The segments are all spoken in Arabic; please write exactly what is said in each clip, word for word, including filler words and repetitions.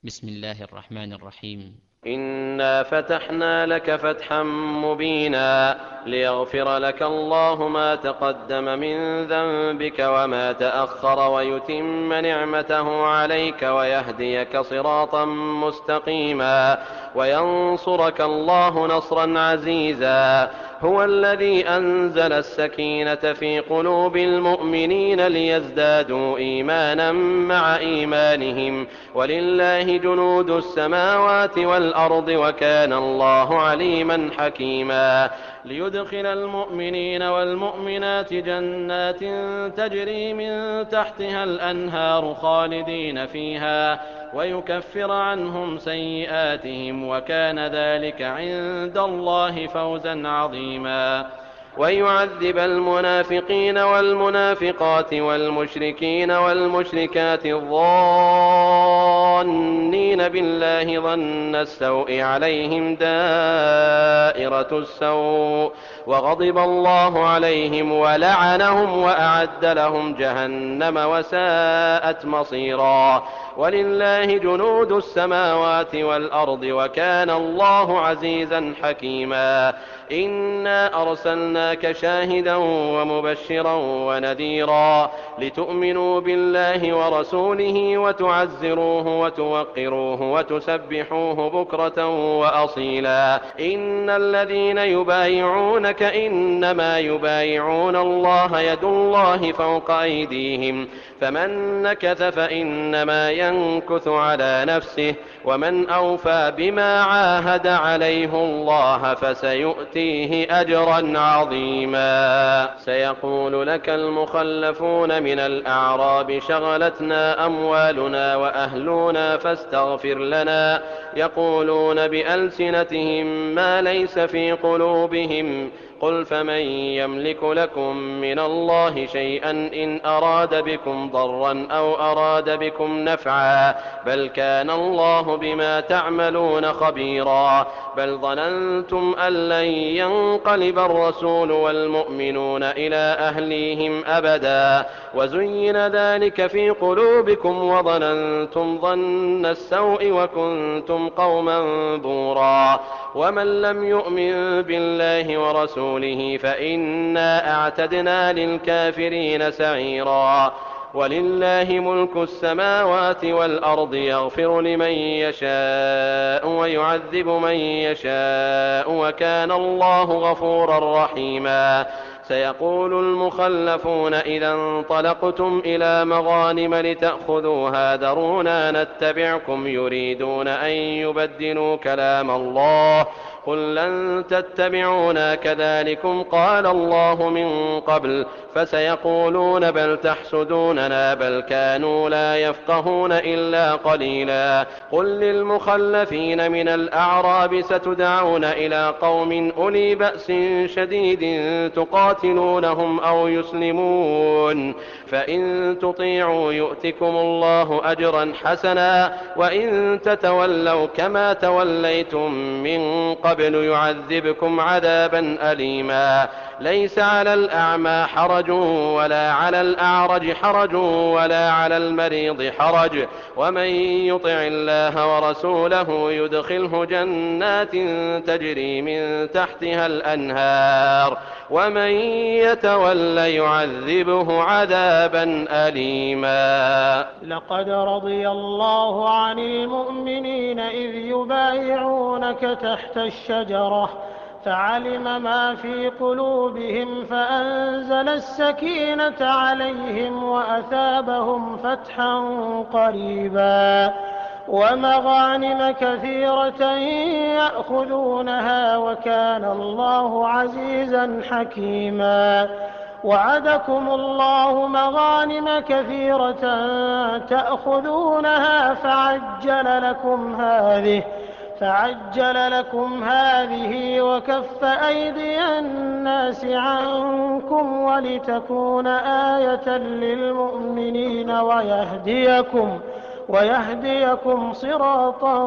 بسم الله الرحمن الرحيم. إنا فتحنا لك فتحا مبينا ليغفر لك الله ما تقدم من ذنبك وما تأخر ويتم نعمته عليك ويهديك صراطا مستقيما وينصرك الله نصرا عزيزا. هو الذي أنزل السكينة في قلوب المؤمنين ليزدادوا إيمانا مع إيمانهم ولله جنود السماوات والأرض وكان الله عليما حكيما. ليدخل المؤمنين والمؤمنات جنات تجري من تحتها الأنهار خالدين فيها ويكفر عنهم سيئاتهم وكان ذلك عند الله فوزا عظيما. ويعذب المنافقين والمنافقات والمشركين والمشركات الظانين بالله ظن السوء عليهم دائرة السوء وغضب الله عليهم ولعنهم وأعد لهم جهنم وساءت مصيرا. ولله جنود السماوات والأرض وكان الله عزيزا حكيما. إنا أرسلناك شاهدا ومبشرا ونذيرا لتؤمنوا بالله ورسوله وتعزروه وتوقروه وتسبحوه بكرة وأصيلا. إن الذين يبايعونك إنما يبايعون الله يد الله فوق أيديهم فمن نكث فإنما ينكث على نفسه ومن أوفى بما عاهد عليه الله فسيؤتيه أجرا عظيما. سيقول لك المخلفون من الأعراب شغلتنا أموالنا وأهلنا فاستغفر لنا يقولون بألسنتهم ما ليس في قلوبهم قل فمن يملك لكم من الله شيئا إن أراد بكم ضرا أو أراد بكم نفعا بل كان الله بما تعملون خبيرا. بل ظننتم أن لن ينقلب الرسول والمؤمنون إلى أهليهم أبدا وزين ذلك في قلوبكم وظننتم ظن السوء وكنتم قوما بورا. ومن لم يؤمن بالله ورسوله فإنا أعتدنا للكافرين سعيرا. ولله ملك السماوات والأرض يغفر لمن يشاء ويعذب من يشاء وكان الله غفورا رحيما. سيقول المخلفون إذا انطلقتم إلى مغانم لتأخذوها ذرونا نتبعكم يريدون أن يبدلوا كلام الله قل لن تتبعونا كذلكم قال الله من قبل فسيقولون بل تحسدوننا بل كانوا لا يفقهون إلا قليلا. قل للمخلفين من الأعراب ستدعون إلى قوم أولي بأس شديد تقاتلونهم أو يسلمون فإن تطيعوا يؤتكم الله أجرا حسنا وإن تتولوا كما توليتم من قبل يعذبكم عذابا أليما. ليس على الأعمى حرج ولا على الأعرج حرج ولا على المريض حرج ومن يطع الله ورسوله يدخله جنات تجري من تحتها الأنهار ومن يتول يعذبه عذابا أليما. لقد رضي الله عن المؤمنين إذ يبايعونك تحت الشجرة فعلم ما في قلوبهم فأنزل السكينة عليهم وأثابهم فتحا قريبا ومغانم كثيرة يأخذونها وكان الله عزيزا حكيما. وعدكم الله مغانم كثيرة تأخذونها فعجل لكم هذه فعجل لكم هذه وكف أيدي الناس عنكم ولتكون آية للمؤمنين ويهديكم ويهديكم صراطا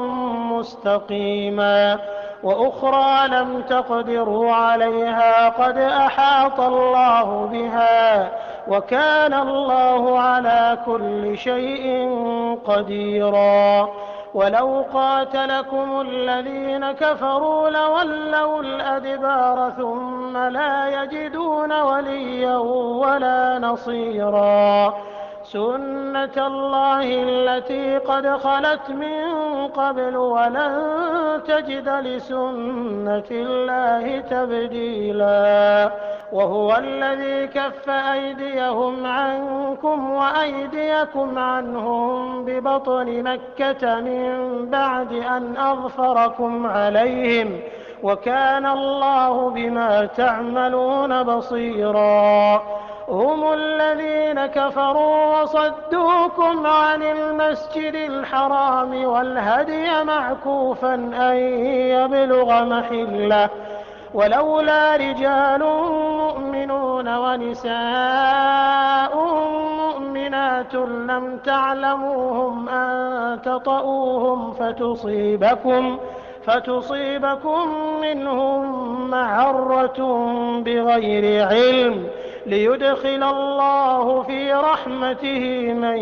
مستقيما. وأخرى لم تقدروا عليها قد أحاط الله بها وكان الله على كل شيء قديرا. ولو قاتلكم الذين كفروا لولوا الأدبار ثم لا يجدون وليا ولا نصيرا سنة الله التي قد خلت من قبل ولن تجد لسنة الله تبديلا وهو الذي كف أيديهم عنكم وأيديكم عنهم ببطن مكة من بعد أن أظفركم عليهم وكان الله بما تعملون بصيرا هم الذين كفروا وصدوكم عن المسجد الحرام والهدي معكوفا أن يبلغ محله ولولا رجال مؤمنون ونساء مؤمنات لم تعلموهم أن تطؤوهم فتصيبكم فتصيبكم منهم معرة بغير علم ليدخل الله في رحمته من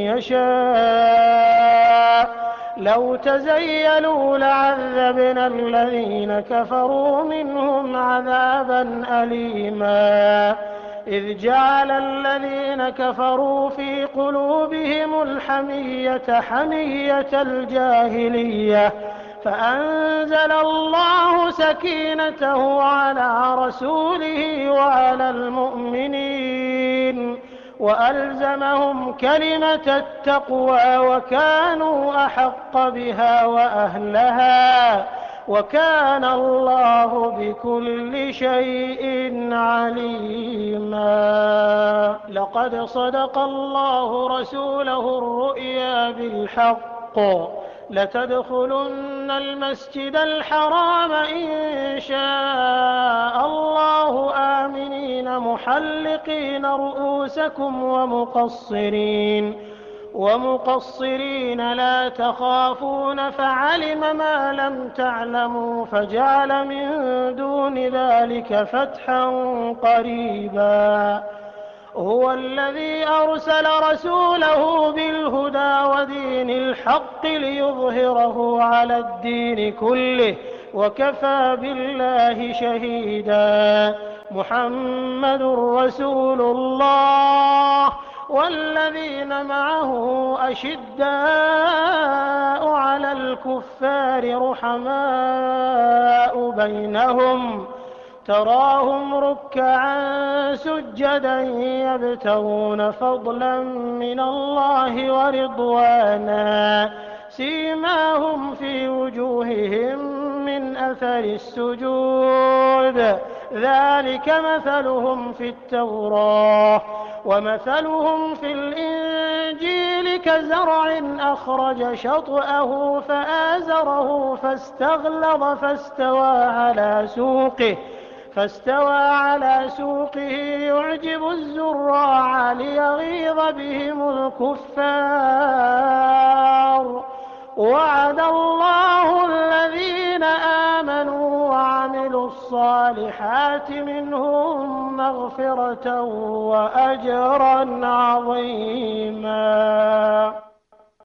يشاء لو تزيلوا لعذبنا الذين كفروا منهم عذابا أليما إذ جعل الذين كفروا في قلوبهم الحمية حمية الجاهلية فأنزل الله سكينته على رسوله وعلى المؤمنين وألزمهم كلمة التقوى وكانوا أحق بها وأهلها وكان الله بكل شيء عليما لقد صدق الله رسوله الرؤيا بالحق لتدخلن المسجد الحرام إن شاء الله آمنين محلقين رؤوسكم ومقصرين ومقصرين لا تخافون فعلم ما لم تعلموا فجعل من دون ذلك فتحا قريبا هو الذي أرسل رسوله بالهدى ودين الحق ليظهره على الدين كله وكفى بالله شهيدا محمد رسول الله والذين معه أشداء على الكفار رحماء بينهم تراهم ركعا سجدا يبتغون فضلا من الله ورضوانا سيماهم في وجوههم من أثر السجود ذلك مثلهم في التوراة ومثلهم في الإنجيل كزرع أخرج شطأه فآزره فاستغلظ فاستوى على سوقه فاستوى على سوقه يعجب الزراع ليغيظ بهم الكفار وعد الله الذين آمنوا وعملوا الصالحات منهم مغفرة وأجرا عظيما